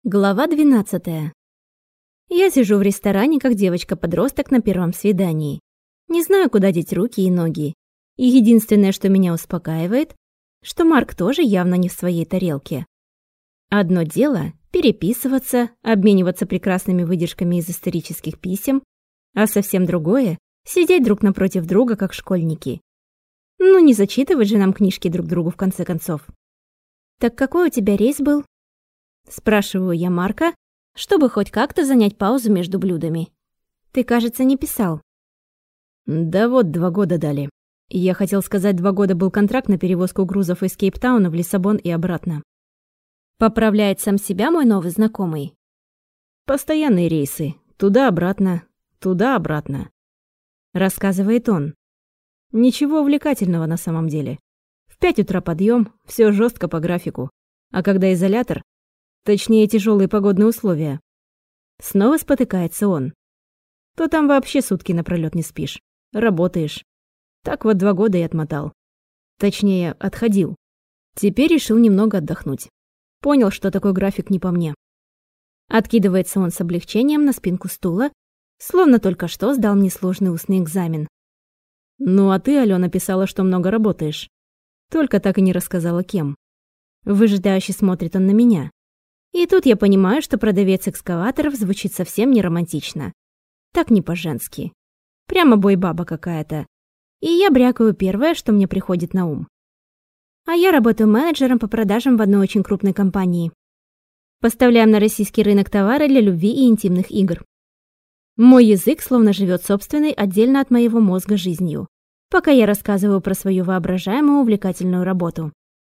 Глава 12. Я сижу в ресторане, как девочка-подросток на первом свидании. Не знаю, куда деть руки и ноги. И единственное, что меня успокаивает, что Марк тоже явно не в своей тарелке. Одно дело — переписываться, обмениваться прекрасными выдержками из исторических писем, а совсем другое — сидеть друг напротив друга, как школьники. Ну, не зачитывать же нам книжки друг другу в конце концов. «Так какой у тебя рейс был?» Спрашиваю я Марка, чтобы хоть как-то занять паузу между блюдами. «Ты, кажется, не писал». Да вот 2 года дали. Я хотел сказать, 2 года был контракт на перевозку грузов из Кейптауна в Лиссабон и обратно. Поправляет сам себя мой новый знакомый. Постоянные рейсы. Туда-обратно, туда-обратно. Рассказывает он. Ничего увлекательного на самом деле. В 5 утра подъем, все жестко по графику. А когда изолятор, точнее тяжелые погодные условия, снова спотыкается он, то там вообще сутки напролёт не спишь, работаешь. Так вот 2 года и отмотал. Точнее, отходил. Теперь решил немного отдохнуть. Понял, что такой график не по мне. Откидывается он с облегчением на спинку стула, словно только что сдал мне сложный устный экзамен. Ну а ты, Алёна, писала, что много работаешь. Только так и не рассказала, кем. Выжидающе смотрит он на меня. И тут я понимаю, что продавец экскаваторов звучит совсем не романтично. Так не по-женски. Прямо бой-баба какая-то. И я брякаю первое, что мне приходит на ум. А я работаю менеджером по продажам в одной очень крупной компании. Поставляем на российский рынок товары для любви и интимных игр. Мой язык словно живет собственной, отдельно от моего мозга жизнью, пока я рассказываю про свою воображаемую увлекательную работу.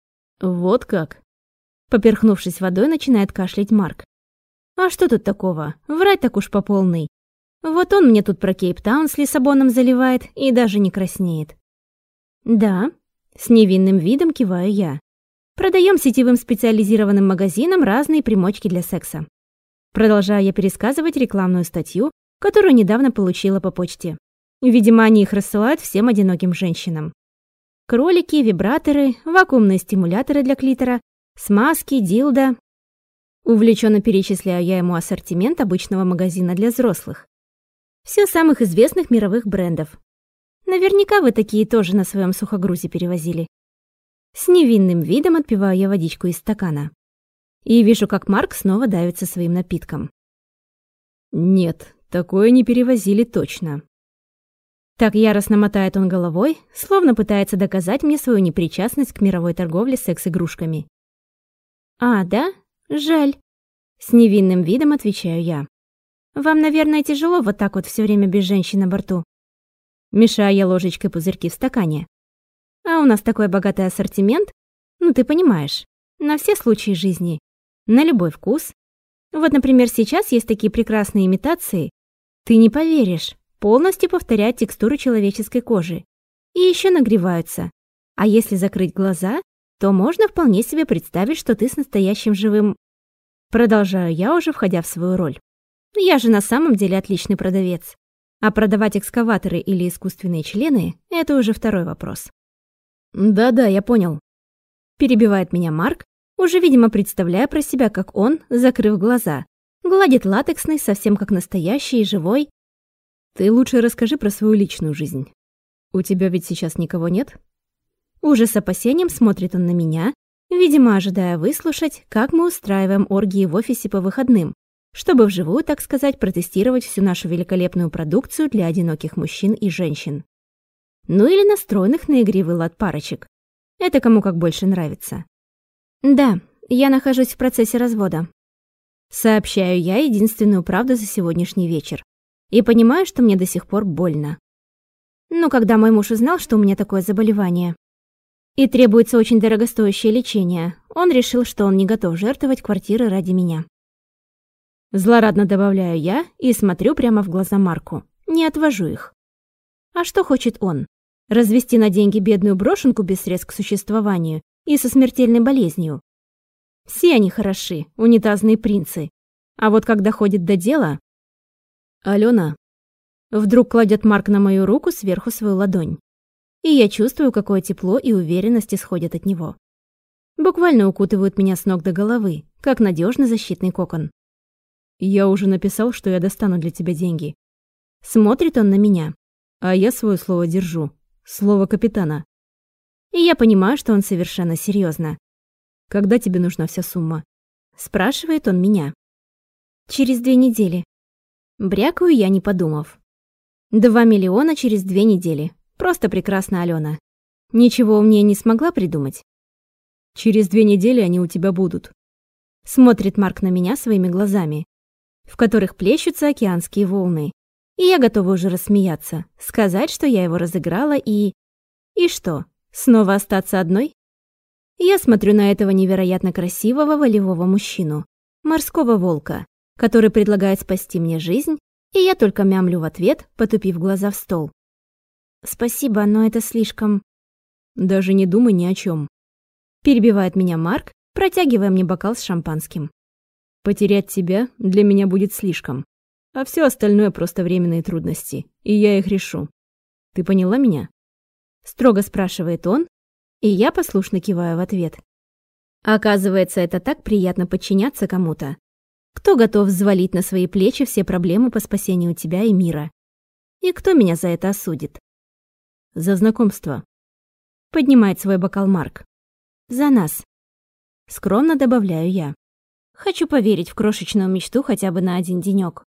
Вот как? Поперхнувшись водой, начинает кашлять Марк. А что тут такого? Врать так уж по полной. Вот он мне тут про Кейптаун с Лиссабоном заливает и даже не краснеет. Да, с невинным видом киваю я. Продаем сетевым специализированным магазинам разные примочки для секса. Продолжаю я пересказывать рекламную статью, которую недавно получила по почте. Видимо, они их рассылают всем одиноким женщинам. Кролики, вибраторы, вакуумные стимуляторы для клитора, смазки, дилдо. Увлеченно перечисляю я ему ассортимент обычного магазина для взрослых. Все самых известных мировых брендов. Наверняка вы такие тоже на своем сухогрузе перевозили. С невинным видом отпиваю я водичку из стакана. И вижу, как Марк снова давится своим напитком. Нет, такое не перевозили точно. Так яростно мотает он головой, словно пытается доказать мне свою непричастность к мировой торговле секс-игрушками. «А, да? Жаль». С невинным видом отвечаю я. «Вам, наверное, тяжело вот так вот все время без женщин на борту». Мешаю я ложечкой пузырьки в стакане. «А у нас такой богатый ассортимент, ну ты понимаешь, на все случаи жизни, на любой вкус. Вот, например, сейчас есть такие прекрасные имитации. Ты не поверишь, полностью повторяют текстуру человеческой кожи. И еще нагреваются. А если закрыть глаза, то можно вполне себе представить, что ты с настоящим живым...» Продолжаю я, уже входя в свою роль. Я же на самом деле отличный продавец. А продавать экскаваторы или искусственные члены — это уже второй вопрос. Да-да, я понял. Перебивает меня Марк, уже, видимо, представляя про себя, как он, закрыв глаза, гладит латексный, совсем как настоящий и живой. Ты лучше расскажи про свою личную жизнь. У тебя ведь сейчас никого нет? Уже с опасением смотрит он на меня, видимо, ожидая выслушать, как мы устраиваем оргии в офисе по выходным, чтобы вживую, так сказать, протестировать всю нашу великолепную продукцию для одиноких мужчин и женщин. Ну или настроенных на игривый лад парочек. Это кому как больше нравится. Да, я нахожусь в процессе развода. Сообщаю я единственную правду за сегодняшний вечер. И понимаю, что мне до сих пор больно. Ну, когда мой муж узнал, что у меня такое заболевание, и требуется очень дорогостоящее лечение, он решил, что он не готов жертвовать квартирой ради меня. Злорадно добавляю я и смотрю прямо в глаза Марку. Не отвожу их. А что хочет он? Развести на деньги бедную брошенку без средств к существованию и со смертельной болезнью? Все они хороши, унитазные принцы. А вот когда доходит до дела... Алёна. Вдруг кладет Марк на мою руку сверху свою ладонь. И я чувствую, какое тепло и уверенность исходят от него. Буквально укутывают меня с ног до головы, как надежный защитный кокон. Я уже написал, что я достану для тебя деньги. Смотрит он на меня. А я свое слово держу. Слово капитана. И я понимаю, что он совершенно серьезно. Когда тебе нужна вся сумма? Спрашивает он меня. Через 2 недели. Брякаю я, не подумав. 2 миллиона через 2 недели. Просто прекрасно, Алена. Ничего умнее не смогла придумать. Через 2 недели они у тебя будут. Смотрит Марк на меня своими глазами, в которых плещутся океанские волны. И я готова уже рассмеяться, сказать, что я его разыграла и... И что, снова остаться одной? Я смотрю на этого невероятно красивого волевого мужчину, морского волка, который предлагает спасти мне жизнь, и я только мямлю в ответ, потупив глаза в стол. «Спасибо, но это слишком...» «Даже не думай ни о чем. Перебивает меня Марк, протягивая мне бокал с шампанским. «Потерять тебя для меня будет слишком. А все остальное просто временные трудности, и я их решу. Ты поняла меня?» Строго спрашивает он, и я послушно киваю в ответ. Оказывается, это так приятно подчиняться кому-то, кто готов взвалить на свои плечи все проблемы по спасению тебя и мира. И кто меня за это осудит? «За знакомство», — поднимает свой бокал Марк. «За нас», — скромно добавляю я. Хочу поверить в крошечную мечту хотя бы на один денёк.